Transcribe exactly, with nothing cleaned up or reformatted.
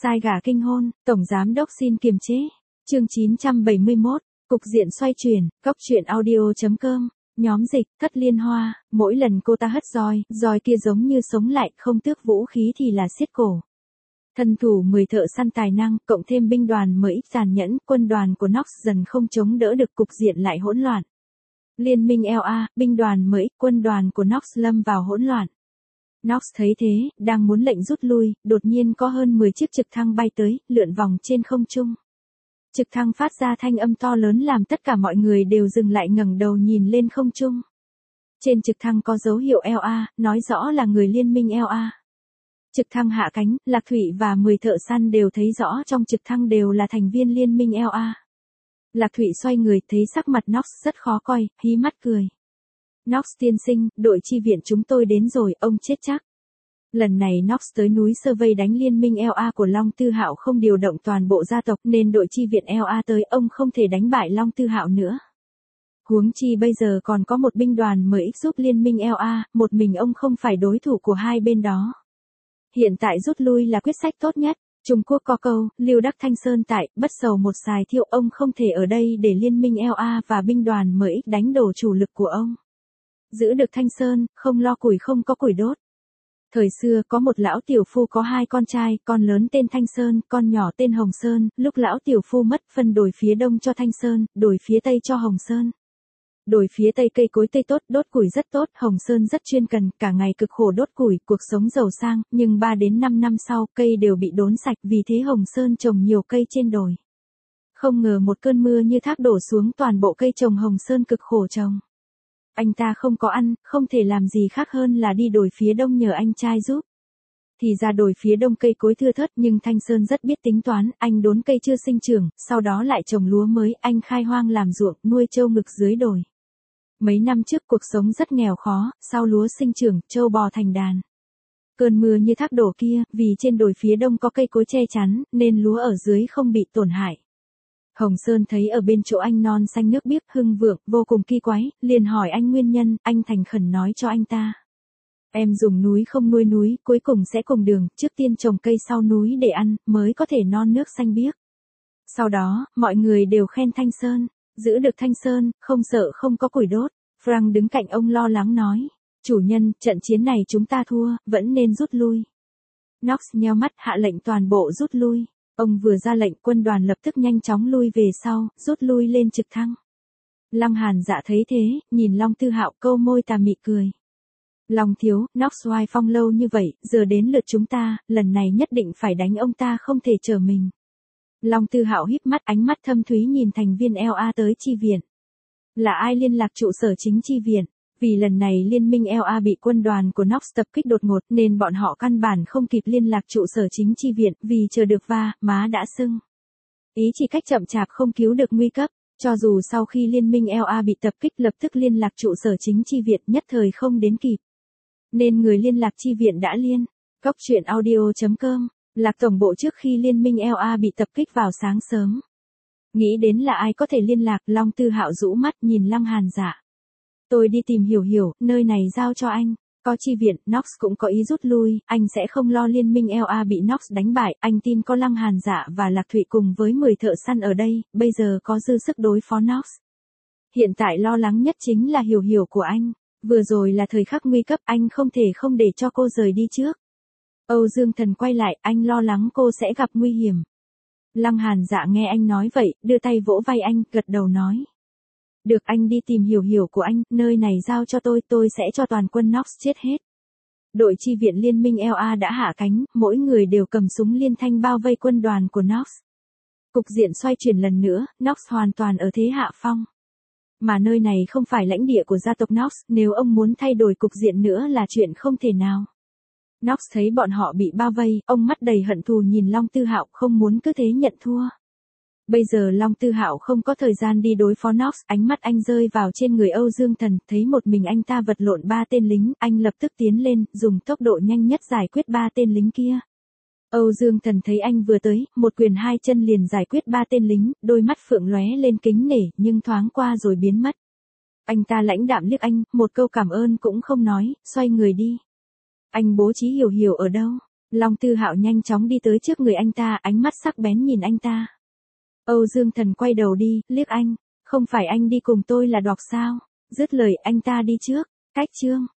Sai gà kinh hôn, Tổng Giám Đốc xin kiềm chế. Chương chín trăm bảy mươi mốt, cục diện xoay chuyển, Cóc truyện audio chấm com, nhóm dịch, Thất Liên Hoa, mỗi lần cô ta hất roi, roi kia giống như sống lại, không tước vũ khí thì là siết cổ. Thân thủ mười thợ săn tài năng, cộng thêm binh đoàn mới ít tàn nhẫn, quân đoàn của Nox dần không chống đỡ được, cục diện lại hỗn loạn. Liên minh lờ a, binh đoàn mới, quân đoàn của Nox lâm vào hỗn loạn. Nox thấy thế, đang muốn lệnh rút lui, đột nhiên có hơn mười chiếc trực thăng bay tới, lượn vòng trên không trung. Trực thăng phát ra thanh âm to lớn làm tất cả mọi người đều dừng lại ngẩng đầu nhìn lên không trung. Trên trực thăng có dấu hiệu lờ a, nói rõ là người liên minh lờ a. Trực thăng hạ cánh, Lạc Thụy và mười thợ săn đều thấy rõ trong trực thăng đều là thành viên liên minh lờ a. Lạc Thụy xoay người thấy sắc mặt Nox rất khó coi, hí mắt cười. Nox tiên sinh, đội chi viện chúng tôi đến rồi, ông chết chắc. Lần này Nox tới núi Survey đánh liên minh lờ a của Long Tư Hạo không điều động toàn bộ gia tộc nên đội chi viện lờ a tới ông không thể đánh bại Long Tư Hạo nữa. Huống chi bây giờ còn có một binh đoàn mới giúp liên minh lờ a, một mình ông không phải đối thủ của hai bên đó. Hiện tại rút lui là quyết sách tốt nhất. Trung Quốc có câu, Lưu Đắc Thanh Sơn tại, bất sầu một xài thiêu, ông không thể ở đây để liên minh lờ a và binh đoàn mới đánh đổ chủ lực của ông. Giữ được Thanh Sơn, không lo củi không có củi đốt. Thời xưa có một lão tiểu phu có hai con trai, con lớn tên Thanh Sơn, con nhỏ tên Hồng Sơn, lúc lão tiểu phu mất phân đồi phía đông cho Thanh Sơn, đồi phía tây cho Hồng Sơn. Đồi phía tây cây cối tây tốt, đốt củi rất tốt, Hồng Sơn rất chuyên cần, cả ngày cực khổ đốt củi, cuộc sống giàu sang, nhưng ba đến năm năm sau, cây đều bị đốn sạch, vì thế Hồng Sơn trồng nhiều cây trên đồi. Không ngờ một cơn mưa như thác đổ xuống, toàn bộ cây trồng Hồng Sơn cực khổ trồng. Anh ta không có ăn, không thể làm gì khác hơn là đi đồi phía đông nhờ anh trai giúp. Thì ra đồi phía đông cây cối thưa thớt nhưng Thanh Sơn rất biết tính toán, anh đốn cây chưa sinh trưởng, sau đó lại trồng lúa mới, anh khai hoang làm ruộng, nuôi trâu ngực dưới đồi. Mấy năm trước cuộc sống rất nghèo khó, sau lúa sinh trưởng, trâu bò thành đàn. Cơn mưa như thác đổ kia, vì trên đồi phía đông có cây cối che chắn, nên lúa ở dưới không bị tổn hại. Hồng Sơn thấy ở bên chỗ anh non xanh nước biếc hưng vượng, vô cùng kỳ quái, liền hỏi anh nguyên nhân, anh thành khẩn nói cho anh ta. Em dùng núi không nuôi núi, cuối cùng sẽ cùng đường, trước tiên trồng cây sau núi để ăn, mới có thể non nước xanh biếc. Sau đó, mọi người đều khen Thanh Sơn, giữ được Thanh Sơn, không sợ không có củi đốt. Frank đứng cạnh ông lo lắng nói, chủ nhân, trận chiến này chúng ta thua, vẫn nên rút lui. Nox nheo mắt hạ lệnh toàn bộ rút lui. Ông vừa ra lệnh quân đoàn lập tức nhanh chóng lui về sau, rút lui lên trực thăng. Lăng Hàn Dạ thấy thế, nhìn Long Tư Hạo câu môi tà mị cười. Long thiếu, Nox oai phong lâu như vậy, giờ đến lượt chúng ta, lần này nhất định phải đánh ông ta không thể chờ mình. Long Tư Hạo híp mắt ánh mắt thâm thúy nhìn thành viên lờ a tới chi viện. Là ai liên lạc trụ sở chính chi viện? Vì lần này liên minh lờ a bị quân đoàn của Nox tập kích đột ngột nên bọn họ căn bản không kịp liên lạc trụ sở chính chi viện vì chờ được va, má đã sưng. Ý chỉ cách chậm chạp không cứu được nguy cấp, cho dù sau khi liên minh lờ a bị tập kích lập tức liên lạc trụ sở chính chi viện nhất thời không đến kịp. Nên người liên lạc chi viện đã liên. Cóc truyện audio chấm com, lạc tổng bộ trước khi liên minh lờ a bị tập kích vào sáng sớm. Nghĩ đến là ai có thể liên lạc, Long Tư Hạo rũ mắt nhìn Lăng Hàn Dạ. Tôi đi tìm hiểu hiểu, nơi này giao cho anh. Có chi viện, Nox cũng có ý rút lui, anh sẽ không lo liên minh lờ a bị Nox đánh bại, anh tin có Lăng Hàn Dạ và Lạc Thụy cùng với mười thợ săn ở đây, bây giờ có dư sức đối phó Nox. Hiện tại lo lắng nhất chính là hiểu hiểu của anh, vừa rồi là thời khắc nguy cấp, anh không thể không để cho cô rời đi trước. Âu Dương Thần quay lại, anh lo lắng cô sẽ gặp nguy hiểm. Lăng Hàn Dạ nghe anh nói vậy, đưa tay vỗ vai anh, gật đầu nói. Được, anh đi tìm hiểu hiểu của anh, nơi này giao cho tôi, tôi sẽ cho toàn quân Nox chết hết. Đội chi viện liên minh lờ a đã hạ cánh, mỗi người đều cầm súng liên thanh bao vây quân đoàn của Nox. Cục diện xoay chuyển lần nữa, Nox hoàn toàn ở thế hạ phong. Mà nơi này không phải lãnh địa của gia tộc Nox, nếu ông muốn thay đổi cục diện nữa là chuyện không thể nào. Nox thấy bọn họ bị bao vây, ông mắt đầy hận thù nhìn Long Tư Hạo không muốn cứ thế nhận thua. Bây giờ Long Tư Hạo không có thời gian đi đối phó Nox, ánh mắt anh rơi vào trên người Âu Dương Thần, thấy một mình anh ta vật lộn ba tên lính, anh lập tức tiến lên, dùng tốc độ nhanh nhất giải quyết ba tên lính kia. Âu Dương Thần thấy anh vừa tới, một quyền hai chân liền giải quyết ba tên lính, đôi mắt phượng lóe lên kính nể, nhưng thoáng qua rồi biến mất. Anh ta lãnh đạm liếc anh, một câu cảm ơn cũng không nói, xoay người đi. Anh bố trí hiểu hiểu ở đâu? Long Tư Hạo nhanh chóng đi tới trước người anh ta, ánh mắt sắc bén nhìn anh ta. Âu Dương Thần quay đầu đi, liếc anh, không phải anh đi cùng tôi là đọc sao? Dứt lời anh ta đi trước, cách chương.